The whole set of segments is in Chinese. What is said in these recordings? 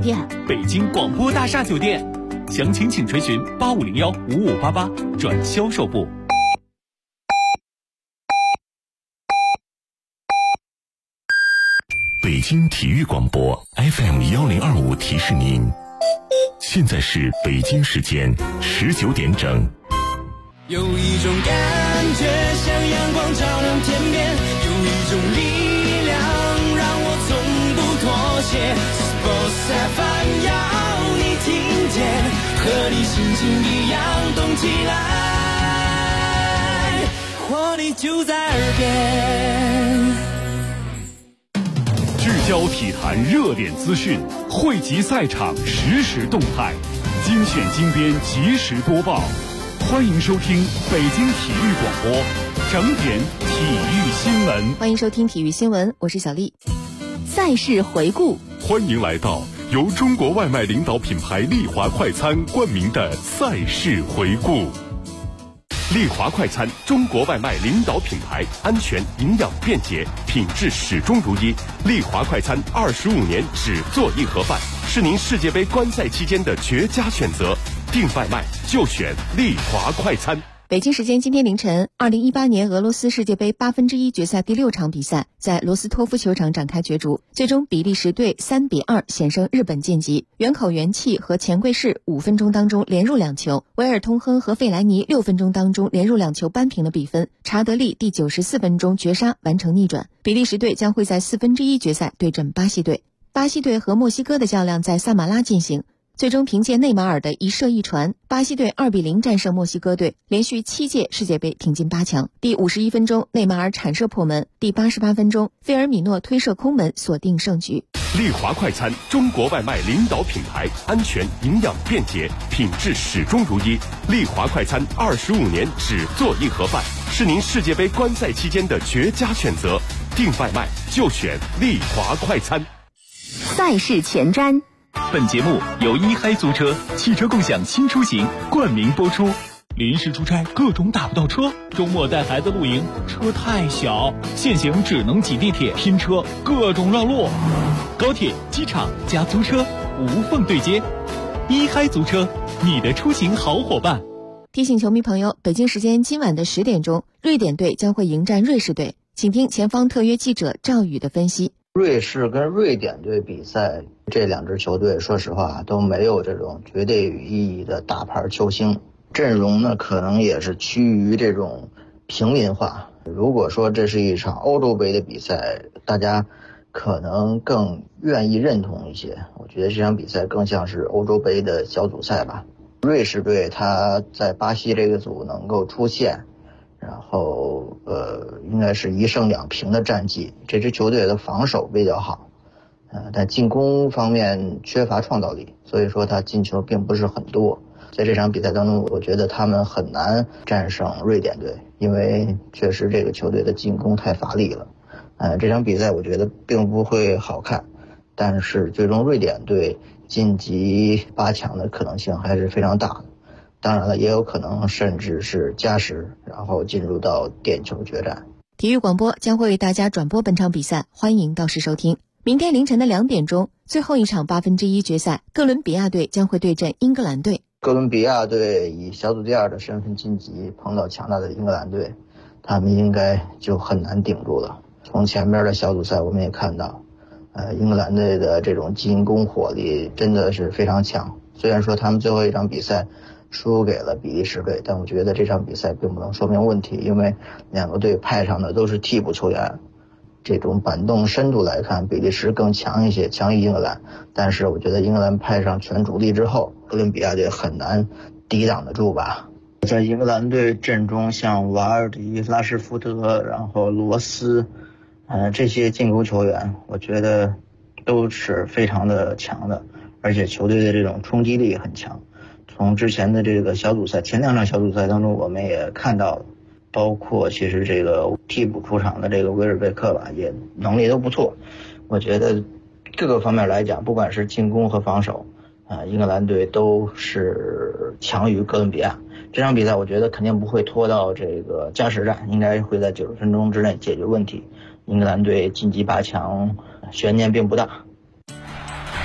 店、 北京广播大厦酒店。详情请垂询85015588转销售部。 北京体育广播 FM1025提示您，现在是北京时间19点整。 有一种感觉像阳光照亮天边，有一种力量让我从不妥协。Sports FM 要你听见，和你心情一样动起来，活力就在耳边。 聚焦体坛热点资讯，汇集赛场实时动态，精选精编及时播报。欢迎收听北京体育广播整点体育新闻。 欢迎收听体育新闻，我是小丽。赛事回顾， 欢迎来到由中国外卖领导品牌丽华快餐冠名的赛事回顾。丽华快餐，中国外卖领导品牌，安全、营养、便捷，品质始终如一。丽华快餐25年只做一盒饭，是您世界杯观赛期间的绝佳选择。订外卖就选丽华快餐。 北京时间今天凌晨，2018年俄罗斯世界杯1/8决赛第6场比赛在罗斯托夫球场展开角逐，最终比利时队3-2险胜日本晋级。原口元气和钱贵士5分钟当中连入2球，维尔通亨和费莱尼6分钟当中连入2球扳平了比分。查德利第94分钟绝杀完成逆转。比利时队将会在1/4决赛对阵巴西队。巴西队和墨西哥的较量在萨马拉进行。最终凭借内马尔的一射一传，巴西队2-0战胜墨西哥队，连续7届世界杯挺进8强。第51分钟，内马尔铲射破门；第88分钟，费尔米诺推射空门锁定胜局。 丽华快餐，中国外卖领导品牌，安全、营养、便捷，品质始终如一。丽华快餐25年只做一盒饭，是您世界杯观赛期间的绝佳选择。订外卖就选丽华快餐。 赛事前瞻。 本节目由一嗨租车汽车共享新出行冠名播出。临时出差各种打不到车，周末带孩子露营车太小，现行只能挤地铁拼车，各种绕路。高铁、机场加租车无缝对接，一嗨租车，你的出行好伙伴。 提醒球迷朋友，北京时间今晚的10点钟，瑞典队将会迎战瑞士队，请听前方特约记者赵宇的分析。 瑞士跟瑞典队比赛，这两支球队说实话都没有这种绝对意义的大牌球星，阵容呢可能也是趋于这种平民化。如果说这是一场欧洲杯的比赛，大家可能更愿意认同一些。我觉得这场比赛更像是欧洲杯的小组赛吧。瑞士队他在巴西这个组能够出现，然后应该是1胜2平的战绩。这支球队的防守比较好，但进攻方面缺乏创造力，所以说他进球并不是很多。在这场比赛当中，我觉得他们很难战胜瑞典队，因为确实这个球队的进攻太乏力了。这场比赛我觉得并不会好看，但是最终瑞典队晋级8强的可能性还是非常大的。当然了，也有可能甚至是加时，然后进入到点球决战。 体育广播将会为大家转播本场比赛，欢迎到时收听。明天凌晨的2点钟，最后一场1/8决赛，哥伦比亚队将会对阵英格兰队。 哥伦比亚队以小组第2的身份晋级，碰到强大的英格兰队，他们应该就很难顶住了。从前面的小组赛我们也看到，英格兰队的这种进攻火力真的是非常强。虽然说他们最后一场比赛输给了比利时队，但我觉得这场比赛并不能说明问题，因为两个队派上的都是替补球员。这种板凳深度来看，比利时更强一些，强于英格兰。但是我觉得英格兰派上全主力之后，哥伦比亚队很难抵挡得住吧。在英格兰队阵中，像瓦尔迪、拉什福德，然后罗斯，这些进攻球员，我觉得都是非常的强的，而且球队的这种冲击力很强。从之前的这个小组赛，前2场小组赛当中，我们也看到了，包括其实这个替补出场的这个维尔贝克吧，也能力都不错。我觉得各个方面来讲，不管是进攻和防守，英格兰队都是强于哥伦比亚。这场比赛我觉得肯定不会拖到这个加时战，应该会在90分钟之内解决问题。英格兰队晋级8强悬念并不大。 老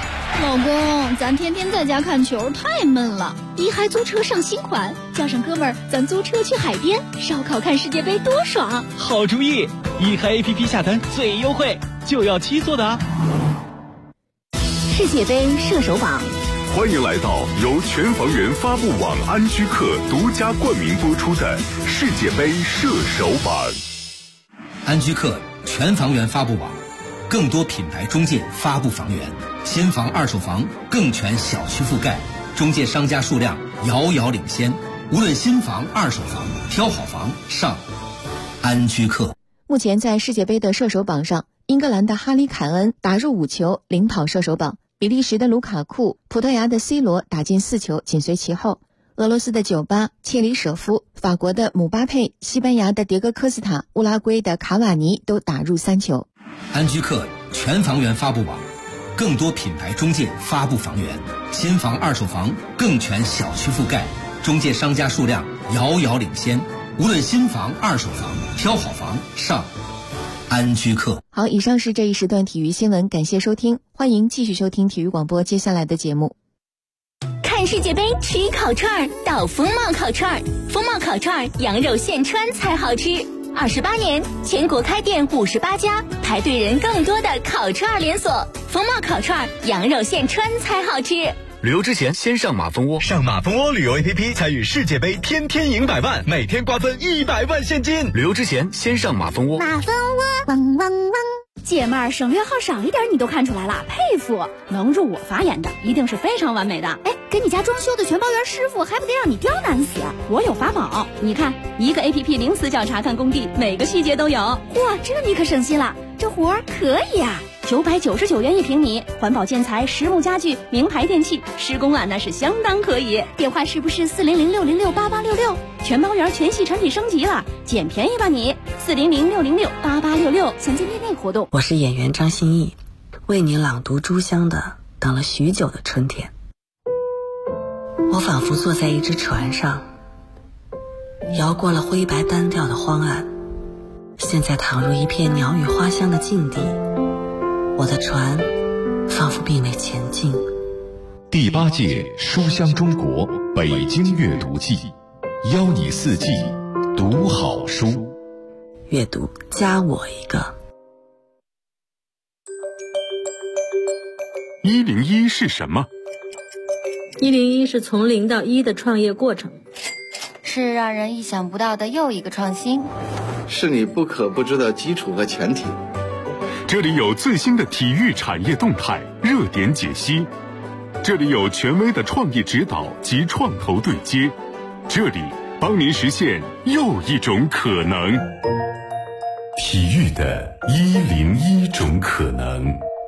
老公，咱天天在家看球太闷了，一嗨租车上新款，叫上哥们儿，咱租车去海边烧烤看世界杯多爽！ 好主意，一嗨 APP 下单最优惠，就要7座的啊！ 世界杯射手榜， 欢迎来到由全房源发布网安居客独家冠名播出的世界杯射手榜。 安居客全房源发布网，更多品牌中介发布房源，新房二手房更全小区覆盖，中介商家数量遥遥领先，无论新房二手房，挑好房上安居客。 目前在世界杯的射手榜上，英格兰的哈里凯恩打入5球，领跑射手榜；比利时的卢卡库、葡萄牙的 C 罗打进4球，紧随其后。俄罗斯的酒吧、切里舍夫、法国的姆巴佩、西班牙的迭戈科斯塔、乌拉圭的卡瓦尼都打入3球。 安居客全房源发布网，更多品牌中介发布房源，新房二手房更全小区覆盖，中介商家数量遥遥领先，无论新房二手房，挑好房上安居客。 好，以上是这一时段体育新闻，感谢收听，欢迎继续收听体育广播接下来的节目。 看世界杯吃烤串到风貌烤串，风貌烤串羊肉现穿才好吃。28年，全国开店58家，排队人更多的烤串连锁。风貌烤串羊肉现穿才好吃。 旅游之前先上马蜂窝，上马蜂窝旅游 APP 参与世界杯，天天赢100万，每天瓜分100万现金。旅游之前先上马蜂窝。 马蜂窝，汪汪汪！ 姐妹儿，省略号少一点你都看出来了，佩服！能入我法眼的一定是非常完美的。哎，给你家装修的全包圆师傅还不得让你刁难死？我有法宝，你看一个 APP 零死角查看工地，每个细节都有。嚯，这你可省心了，这活儿可以啊！999元1平米，环保建材、实木家具、名牌电器，施工啊那是相当可以。电话是不是400-606-8866？全包圆全系产品升级了，捡便宜吧你！400-606-8866，详见店内活动。 我是演员张歆艺，为你朗读《书香》的等了许久的春天。我仿佛坐在一只船上，摇过了灰白单调的荒岸，现在躺入一片鸟语花香的境地。我的船仿佛并未前进。 第8届书香中国北京阅读季，邀你4季读好书。 阅读加我一个。 101是什么 ？101是从0到1的创业过程， 是让人意想不到的又一个创新， 是你不可不知的基础和前提。 这里有最新的体育产业动态、热点解析，这里有权威的创业指导及创投对接，这里帮您实现又一种可能。体育的101种可能。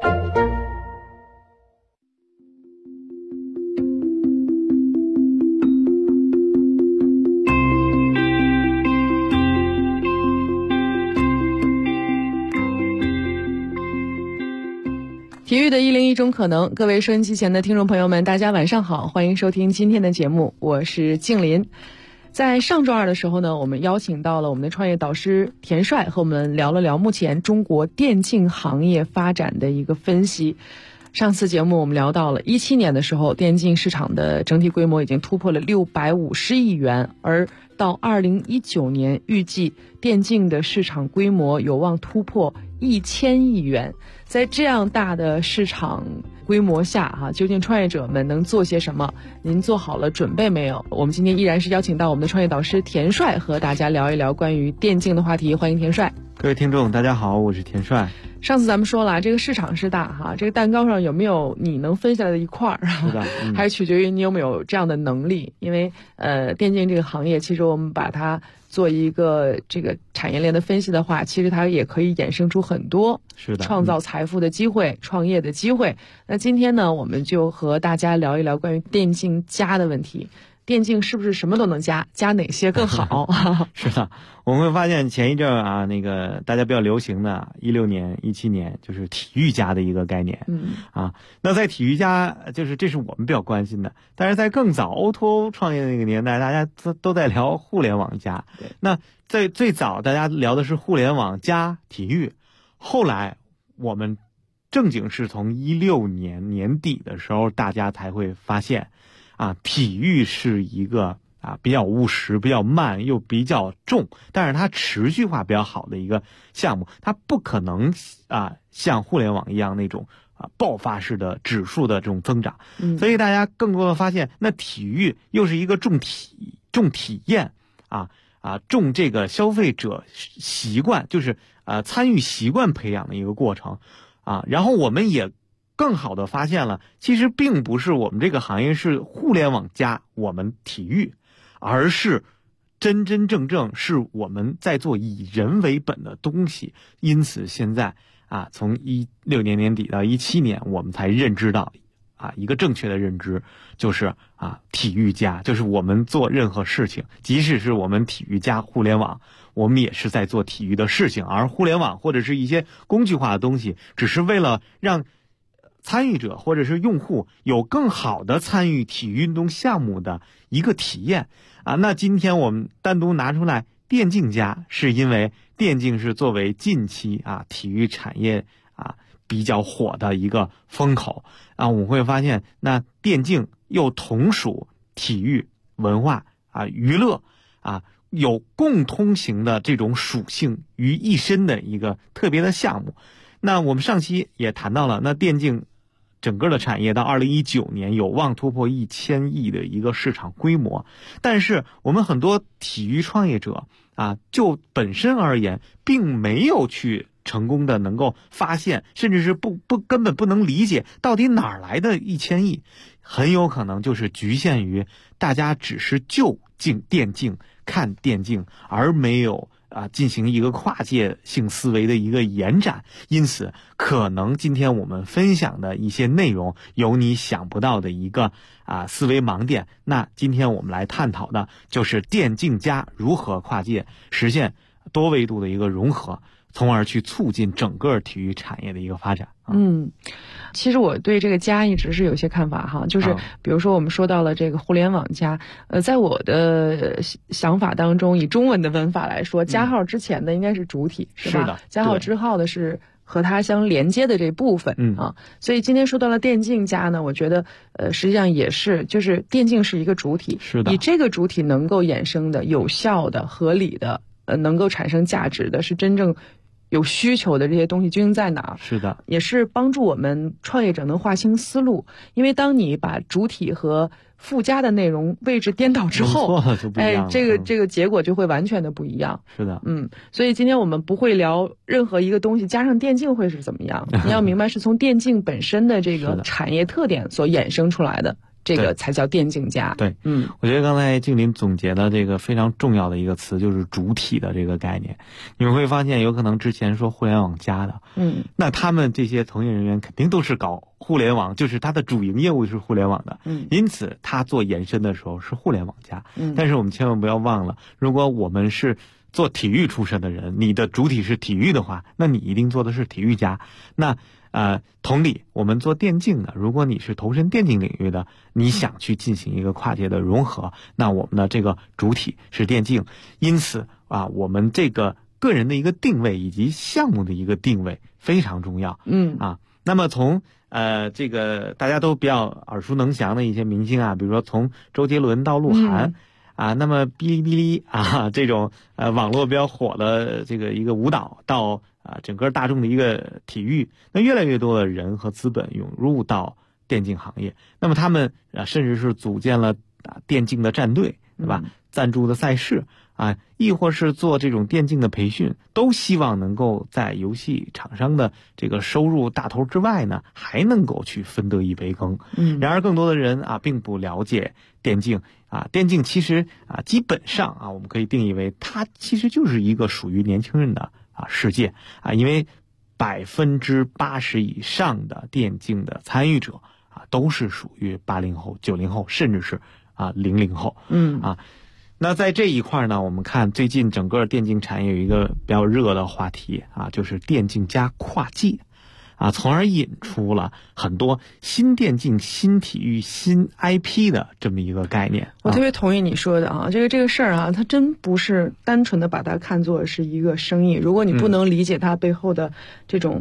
体育的101种可能，各位收音机前的听众朋友们，大家晚上好，欢迎收听今天的节目，我是静林。在上周二的时候呢，我们邀请到了我们的创业导师田帅，和我们聊了聊目前中国电竞行业发展的一个分析。上次节目我们聊到了17年的时候，电竞市场的整体规模已经突破了650亿元，而到2019年，预计电竞的市场规模有望突破1000亿元。在这样大的市场规模下究竟创业者们能做些什么？您做好了准备没有？我们今天依然是邀请到我们的创业导师田帅，和大家聊一聊关于电竞的话题。欢迎田帅。 各位听众大家好，我是田帅。 上次咱们说了，这个市场是大这个蛋糕上有没有你能分下来的一块是的， 还是取决于你有没有这样的能力。因为电竞这个行业，其实我们把它做一个这个产业链的分析的话，其实它也可以衍生出很多创造财富的机会、创业的机会。那今天呢，我们就和大家聊一聊关于电竞加的问题。电竞是不是什么都能加？加哪些更好？ 是的，我们会发现前一阵那个大家比较流行的16年、17年，就是体育加的一个概念。那在体育加，就是这是我们比较关心的。但是在更早 O2O 创业的那个年代，大家都在聊互联网加。那在最早大家聊的是互联网加体育，后来我们正经是从16年年底的时候，大家才会发现，体育是一个比较务实、比较慢又比较重，但是它持续化比较好的一个项目，它不可能像互联网一样那种爆发式的指数的这种增长。所以大家更多的发现，那体育又是一个重体验重这个消费者习惯，就是参与习惯培养的一个过程然后我们也更好的发现了，其实并不是我们这个行业是互联网加我们体育，而是真真正正是我们在做以人为本的东西。因此现在从16年年底到17年，我们才认知到一个正确的认知，就是体育加，就是我们做任何事情，即使是我们体育加互联网，我们也是在做体育的事情，而互联网或者是一些工具化的东西，只是为了让参与者或者是用户有更好的参与体育运动项目的一个体验那今天我们单独拿出来电竞加，是因为电竞是作为近期体育产业比较火的一个风口我们会发现，那电竞又同属体育文化娱乐有共通型的这种属性于一身的一个特别的项目。那我们上期也谈到了，那电竞整个的产业到2019年有望突破1000亿的一个市场规模，但是我们很多体育创业者就本身而言，并没有去成功的能够发现，甚至是根本不能理解到底哪儿来的1000亿，很有可能就是局限于大家只是就电竞看电竞，而没有进行一个跨界性思维的一个延展。因此可能今天我们分享的一些内容有你想不到的一个思维盲点。那今天我们来探讨的就是电竞加如何跨界实现多维度的一个融合，从而去促进整个体育产业的一个发展。 其实我对这个加一直是有些看法就是比如说我们说到了这个互联网加，在我的想法当中，以中文的文法来说，加号之前的应该是主体，是吧？ 是的， 加号之后的是和它相连接的这部分所以今天说到了电竞加呢，我觉得实际上也是，就是电竞是一个主体， 是的， 以这个主体能够衍生的有效的、合理的能够产生价值的，是真正有需求的这些东西究竟在哪儿？ 是的， 也是帮助我们创业者能划清思路。因为当你把主体和附加的内容位置颠倒之后，这个结果就会完全的不一样。 是的， 所以今天我们不会聊任何一个东西加上电竞会是怎么样，你要明白是从电竞本身的这个产业特点所衍生出来的。这个才叫电竞加。 对，我觉得刚才静林总结的这个非常重要的一个词就是主体的这个概念。你们会发现，有可能之前说互联网加的，那他们这些从业人员肯定都是搞互联网，就是他的主营业务是互联网的，因此他做延伸的时候是互联网加。但是我们千万不要忘了，如果我们是做体育出身的人，你的主体是体育的话，那你一定做的是体育加。那同理，我们做电竞的，如果你是投身电竞领域的，你想去进行一个跨界的融合，那我们的这个主体是电竞，因此我们这个个人的一个定位以及项目的一个定位非常重要。那么从这个大家都比较耳熟能详的一些明星比如说从周杰伦到鹿晗。那么哔哩哔哩这种网络比较火的这个一个舞蹈到整个大众的一个体育，那越来越多的人和资本涌入到电竞行业，那么他们甚至是组建了电竞的战队，对吧？赞助的赛事亦或是做这种电竞的培训，都希望能够在游戏厂商的这个收入大头之外呢，还能够去分得一杯羹。然而更多的人并不了解电竞电竞其实基本上我们可以定义为它其实就是一个属于年轻人的世界因为80%以上的电竞的参与者都是属于80后、90后，甚至是00后。那在这一块呢，我们看最近整个电竞产业有一个比较热的话题就是电竞加跨界从而引出了很多新电竞、新体育、新 IP 的这么一个概念。 我特别同意你说的这个事儿它真不是单纯的把它看作是一个生意。如果你不能理解它背后的这种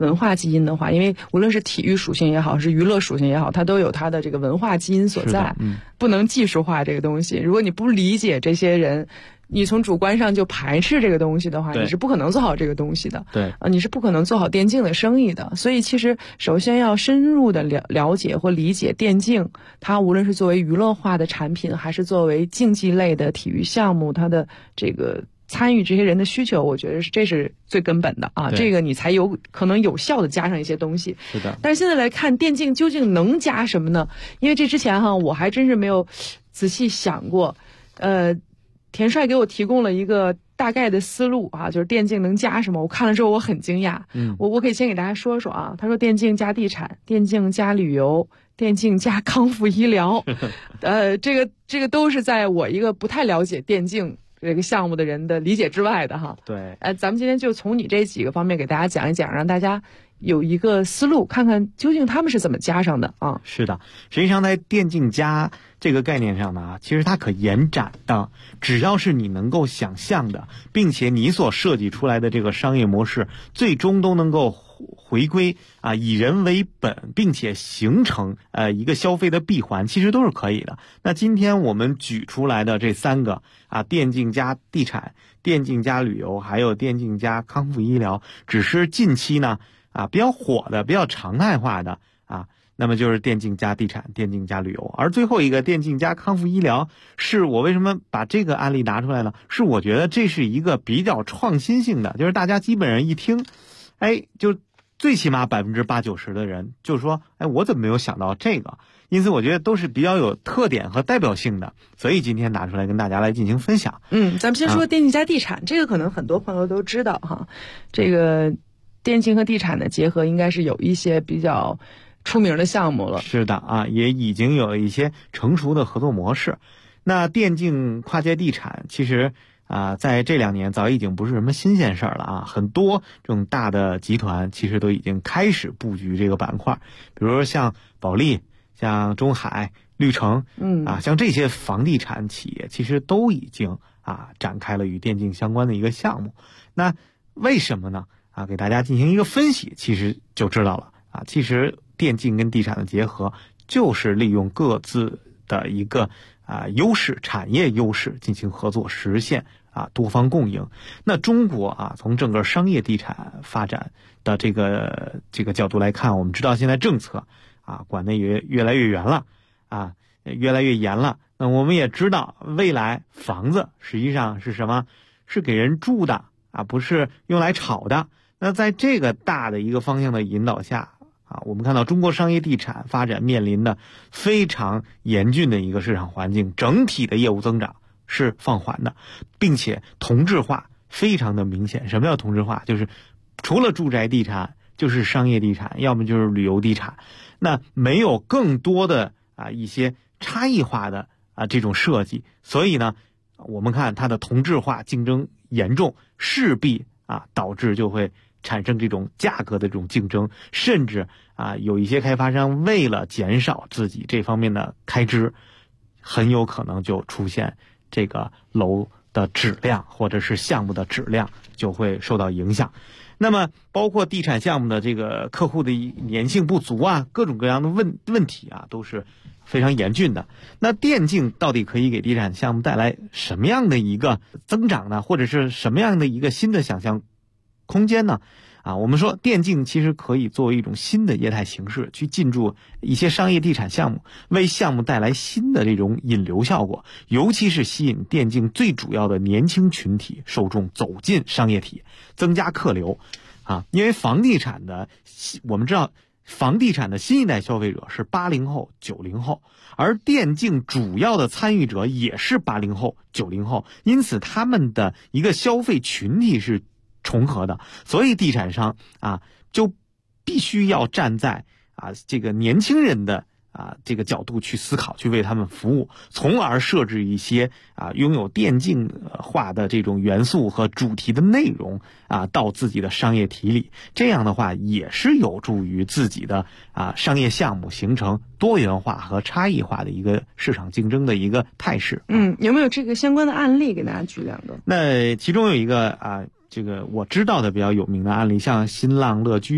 文化基因的话，因为无论是体育属性也好，是娱乐属性也好，它都有它的这个文化基因所在，不能技术化这个东西。如果你不理解这些人，你从主观上就排斥这个东西的话，你是不可能做好这个东西的。 对， 你是不可能做好电竞的生意的。所以其实首先要深入的了解或理解电竞，它无论是作为娱乐化的产品，还是作为竞技类的体育项目，它的这个参与这些人的需求，我觉得这是最根本的啊，这个你才有可能有效的加上一些东西。 是的。 但是现在来看，电竞究竟能加什么呢？因为这之前我还真是没有仔细想过。田帅给我提供了一个大概的思路啊，就是电竞能加什么？我看了之后我很惊讶。我可以先给大家说说啊。他说电竞加地产，电竞加旅游，电竞加康复医疗。这个都是在我一个不太了解电竞这个项目的人的理解之外的哈。 对。 咱们今天就从你这几个方面给大家讲一讲，让大家有一个思路，看看究竟他们是怎么加上的啊。 是的，实际上在电竞加这个概念上呢，其实它可延展的，只要是你能够想象的，并且你所设计出来的这个商业模式最终都能够回归以人为本，并且形成一个消费的闭环，其实都是可以的。那今天我们举出来的这三个电竞加地产、电竞加旅游，还有电竞加康复医疗，只是近期呢比较火的、比较常态化的那么就是电竞加地产、电竞加旅游。而最后一个电竞加康复医疗，是我为什么把这个案例拿出来呢？是我觉得这是一个比较创新性的，就是大家基本上一听，就最起码80%-90%的人就说，我怎么没有想到这个？因此我觉得都是比较有特点和代表性的，所以今天拿出来跟大家来进行分享。 咱们先说电竞加地产，这个可能很多朋友都知道哈。这个电竞和地产的结合应该是有一些比较出名的项目了。 是的也已经有一些成熟的合作模式。那电竞跨界地产其实在这2年早已经不是什么新鲜事儿了很多这种大的集团其实都已经开始布局这个板块，比如说像保利、像中海、绿城，像这些房地产企业其实都已经展开了与电竞相关的一个项目。那为什么呢？给大家进行一个分析，其实就知道了其实电竞跟地产的结合，就是利用各自的一个优势、产业优势进行合作，实现多方共赢。那中国从整个商业地产发展的这个角度来看，我们知道现在政策管得也越来越严了越来越严了。那我们也知道，未来房子实际上是什么？是给人住的不是用来炒的。那在这个大的一个方向的引导下我们看到中国商业地产发展面临的非常严峻的一个市场环境，整体的业务增长是放缓的，并且同质化非常的明显。什么叫同质化？就是除了住宅地产就是商业地产，要么就是旅游地产，那没有更多的一些差异化的这种设计。所以呢，我们看它的同质化竞争严重，势必导致就会产生这种价格的这种竞争，甚至有一些开发商为了减少自己这方面的开支，很有可能就出现这个楼的质量或者是项目的质量就会受到影响。那么包括地产项目的这个客户的粘性不足各种各样的问题都是非常严峻的。那电竞到底可以给地产项目带来什么样的一个增长呢？或者是什么样的一个新的想象空间呢？我们说电竞其实可以作为一种新的业态形式去进驻一些商业地产项目，为项目带来新的这种引流效果，尤其是吸引电竞最主要的年轻群体受众走进商业体，增加客流因为房地产的我们知道房地产的新一代消费者是80后、90后，而电竞主要的参与者也是80后、90后，因此他们的一个消费群体是重合的，所以地产商就必须要站在这个年轻人的这个角度去思考，去为他们服务，从而设置一些拥有电竞化的这种元素和主题的内容到自己的商业体里。这样的话也是有助于自己的商业项目形成多元化和差异化的一个市场竞争的一个态势。 有没有这个相关的案例给大家举2个？ 那其中有一个这个我知道的比较有名的案例，像新浪乐居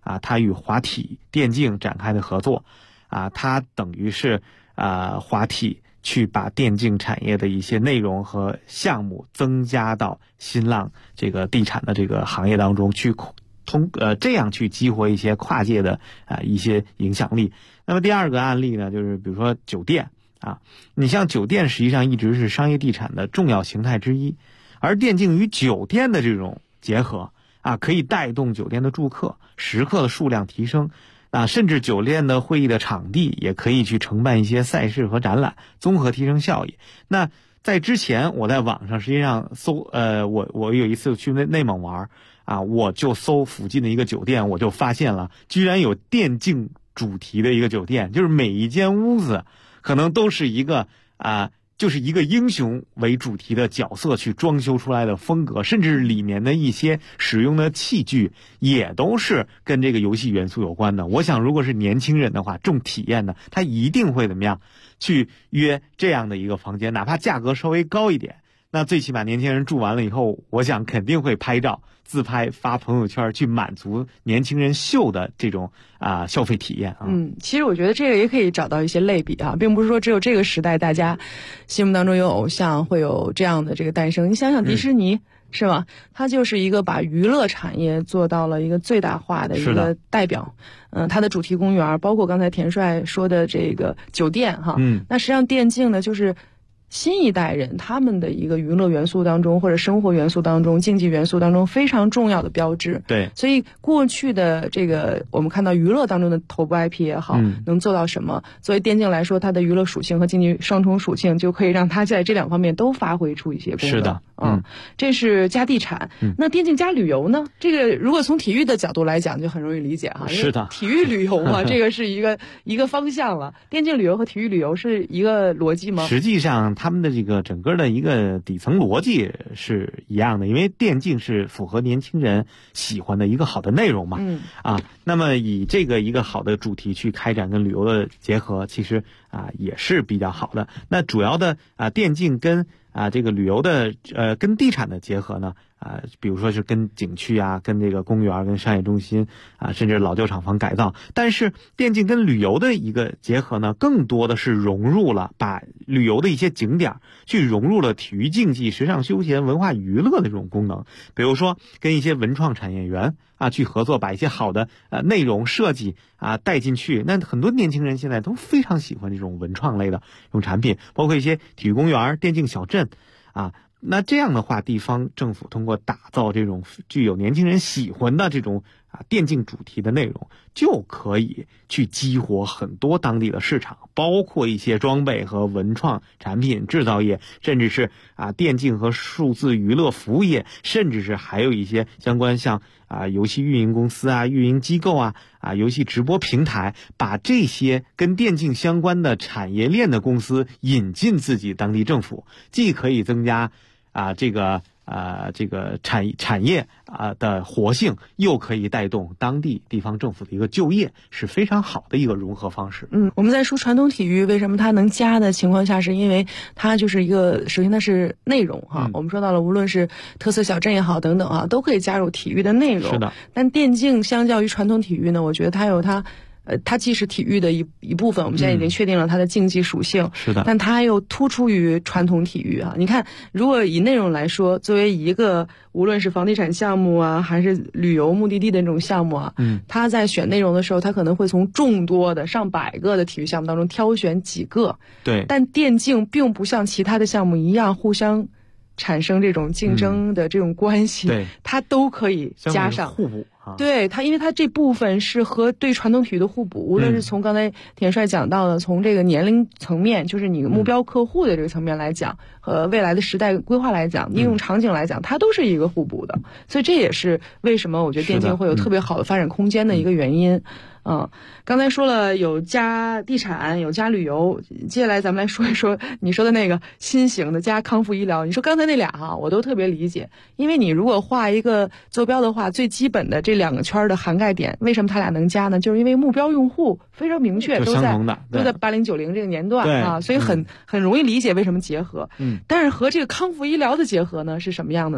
它与华体电竞展开的合作它等于是华体去把电竞产业的一些内容和项目增加到新浪这个地产的这个行业当中去，这样去激活一些跨界的一些影响力。那么第二个案例呢，就是比如说酒店你像酒店实际上一直是商业地产的重要形态之一，而电竞与酒店的这种结合可以带动酒店的住客、食客的数量提升甚至酒店的会议的场地也可以去承办一些赛事和展览，综合提升效益。那在之前我在网上实际上搜我有一次去内蒙玩我就搜附近的一个酒店，我就发现了居然有电竞主题的一个酒店，就是每一间屋子可能都是一个就是一个英雄为主题的角色去装修出来的风格，甚至里面的一些使用的器具也都是跟这个游戏元素有关的。我想如果是年轻人的话，重体验的他一定会怎么样去约这样的一个房间，哪怕价格稍微高一点，那最起码年轻人住完了以后，我想肯定会拍照自拍发朋友圈，去满足年轻人秀的这种消费体验其实我觉得这个也可以找到一些类比并不是说只有这个时代大家心目当中有偶像会有这样的这个诞生。你想想迪士尼是吧？它就是一个把娱乐产业做到了一个最大化的一个代表。它的主题公园，包括刚才田帅说的这个酒店那实际上电竞呢，就是新一代人他们的一个娱乐元素当中，或者生活元素当中、竞技元素当中非常重要的标志。 对， 所以过去的这个我们看到娱乐当中的头部 IP 也好，能做到什么？作为电竞来说，它的娱乐属性和竞技双重属性就可以让它在这两方面都发挥出一些功能。 是的， 这是加地产。那电竞加旅游呢？这个如果从体育的角度来讲，就很容易理解是的， 体育旅游嘛，这个是一个方向了。电竞旅游和体育旅游是一个逻辑吗？ 实际上他们的这个整个的一个底层逻辑是一样的，因为电竞是符合年轻人喜欢的一个好的内容嘛。那么以这个一个好的主题去开展跟旅游的结合，其实也是比较好的。那主要的电竞跟这个旅游的跟地产的结合呢比如说是跟景区跟这个公园、跟商业中心甚至老旧厂房改造。但是电竞跟旅游的一个结合呢，更多的是融入了把旅游的一些景点去融入了体育竞技、时尚休闲、文化娱乐的这种功能。比如说跟一些文创产业园去合作，把一些好的内容设计带进去。那很多年轻人现在都非常喜欢这种文创类的用产品，包括一些体育公园、电竞小镇那这样的话，地方政府通过打造这种具有年轻人喜欢的这种电竞主题的内容，就可以去激活很多当地的市场，包括一些装备和文创产品制造业，甚至是电竞和数字娱乐服务业，甚至是还有一些相关像游戏运营公司运营机构游戏直播平台，把这些跟电竞相关的产业链的公司引进自己当地政府，既可以增加这个产业的活性，又可以带动当地地方政府的一个就业，是非常好的一个融合方式。 我们在说传统体育为什么它能加的情况下，是因为它就是一个，首先它是内容我们说到了，无论是特色小镇也好等等都可以加入体育的内容。 是的。 但电竞相较于传统体育呢，我觉得它有它既是体育的一部分，我们现在已经确定了它的竞技属性， 是的， 但它又突出于传统体育你看，如果以内容来说，作为一个无论是房地产项目还是旅游目的地的那种项目它在选内容的时候，它可能会从众多的上百个的体育项目当中挑选几个。 对， 但电竞并不像其他的项目一样互相产生这种竞争的这种关系， 对， 它都可以加上互补。 对，它因为它这部分是和对传统体育的互补，无论是从刚才田帅讲到的，从这个年龄层面，就是你目标客户的这个层面来讲，和未来的时代规划来讲，应用场景来讲，它都是一个互补的。所以这也是为什么我觉得电竞会有特别好的发展空间的一个原因。刚才说了有加地产，有加旅游，接下来咱们来说一说你说的那个新型的加康复医疗。你说刚才那俩我都特别理解，因为你如果画一个坐标的话，最基本的这两个圈的涵盖点，为什么它俩能加呢？就是因为目标用户非常明确，都在80、90这个年段所以很容易理解为什么结合。但是和这个康复医疗的结合呢，是什么样的呢？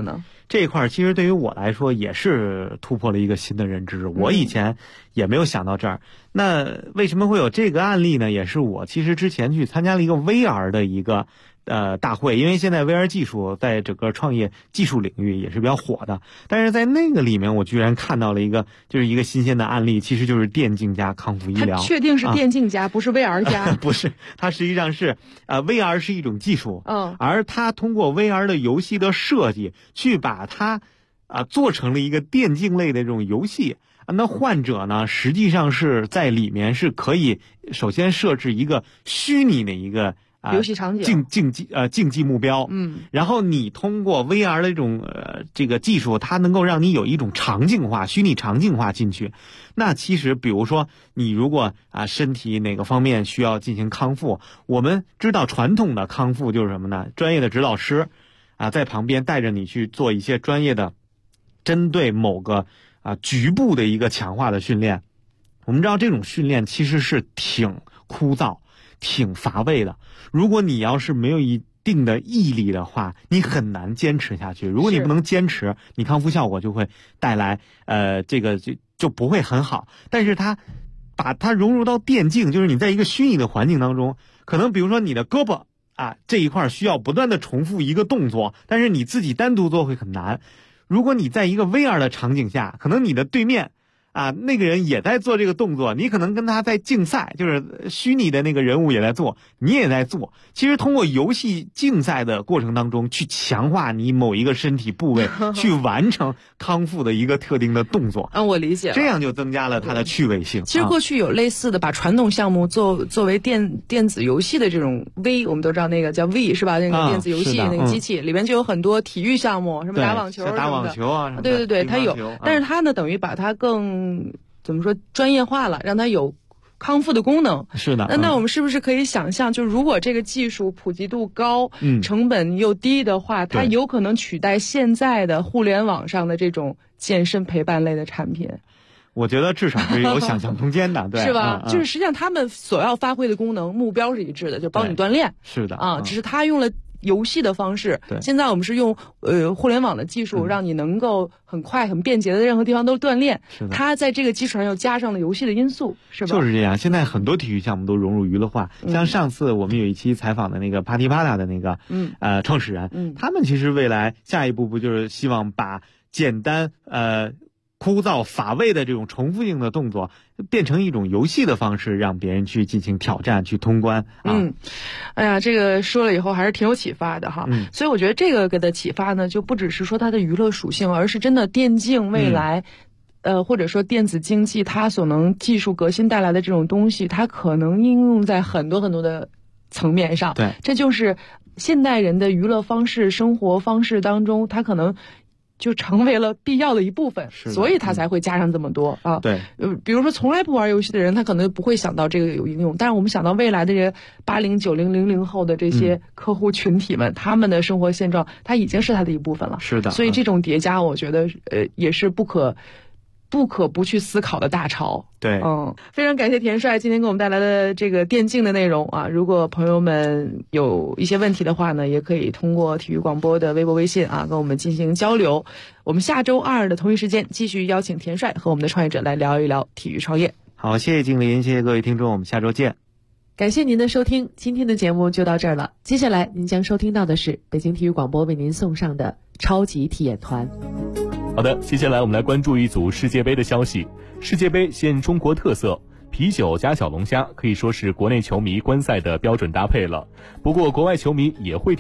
这一块其实对于我来说也是突破了一个新的认知，我以前也没有想到这儿。那为什么会有这个案例呢？也是我其实之前去参加了一个 VR 的一个大会，因为现在 VR 技术在整个创业技术领域也是比较火的，但是在那个里面我居然看到了一个新鲜的案例，其实就是电竞加康复医疗。 它确定是电竞加，不是 VR 加？ 不是，它实际上是VR 是一种技术，而它通过 VR 的游戏的设计去把它做成了一个电竞类的这种游戏。那患者呢，实际上是在里面是可以首先设置一个虚拟的一个游戏场景竞技目标，然后你通过 VR 的这个技术，它能够让你有一种场景化、虚拟场景化进去。那其实比如说你如果身体哪个方面需要进行康复，我们知道传统的康复就是什么呢？专业的指导师在旁边带着你去做一些专业的针对某个局部的一个强化的训练。我们知道这种训练其实是挺枯燥、挺乏味的。如果你要是没有一定的毅力的话，你很难坚持下去。如果你不能坚持，你康复效果就会带来这个就不会很好。但是它把它融入到电竞，就是你在一个虚拟的环境当中，可能比如说你的胳膊这一块需要不断的重复一个动作，但是你自己单独做会很难。如果你在一个 VR 的场景下，可能你的对面那个人也在做这个动作，你可能跟他在竞赛，就是虚拟的那个人物也在做，你也在做。其实通过游戏竞赛的过程当中，去强化你某一个身体部位，去完成康复的一个特定的动作。 我理解了。 这样就增加了它的趣味性。 其实过去有类似的，把传统项目作为电子游戏的这种 V， 我们都知道那个叫 V 是吧？那个电子游戏那个机器里面就有很多体育项目，什么打网球什么的。 打网球啊， 对，它有，但是它呢等于把它更怎么说专业化了，让它有康复的功能。 是的。 那我们是不是可以想象，就如果这个技术普及度高，成本又低的话，它有可能取代现在的互联网上的这种健身陪伴类的产品？ 我觉得至少是有想象空间的，对， 是吧？就是实际上他们所要发挥的功能目标是一致的，就帮你锻炼。 是的只是他用了游戏的方式。现在我们是用互联网的技术，让你能够很快很便捷的任何地方都锻炼。它在这个基础上又加上了游戏的因素，是吧？ 就是这样。现在很多体育项目都融入娱乐化，像上次我们有一期采访的那个帕蒂帕塔的那个创始人，他们其实未来下一步不就是希望把简单枯燥乏味的这种重复性的动作变成一种游戏的方式，让别人去进行挑战，去通关哎呀，这个说了以后还是挺有启发的哈。所以我觉得这个给的启发呢，就不只是说它的娱乐属性，而是真的电竞未来或者说电子竞技它所能技术革新带来的这种东西，它可能应用在很多很多的层面上。 对， 这就是现代人的娱乐方式、生活方式当中，它可能就成为了必要的一部分，所以他才会加上这么多对， 比如说从来不玩游戏的人，他可能不会想到这个有应用，但是我们想到未来的这80、90、00后的这些客户群体们，他们的生活现状，它已经是他的一部分了。 是的， 所以这种叠加，我觉得也是不可不去思考的大潮。 对， 非常感谢田帅今天给我们带来的这个电竞的内容如果朋友们有一些问题的话呢，也可以通过体育广播的微博微信跟我们进行交流。我们下周2的同一时间继续邀请田帅和我们的创业者来聊一聊体育创业。 好，谢谢景林，谢谢各位听众，我们下周见。 感谢您的收听，今天的节目就到这儿了。接下来您将收听到的是北京体育广播为您送上的超级体验团。 好的，接下来我们来关注一组世界杯的消息。世界杯现中国特色，啤酒加小龙虾可以说是国内球迷观赛的标准搭配了。不过国外球迷也会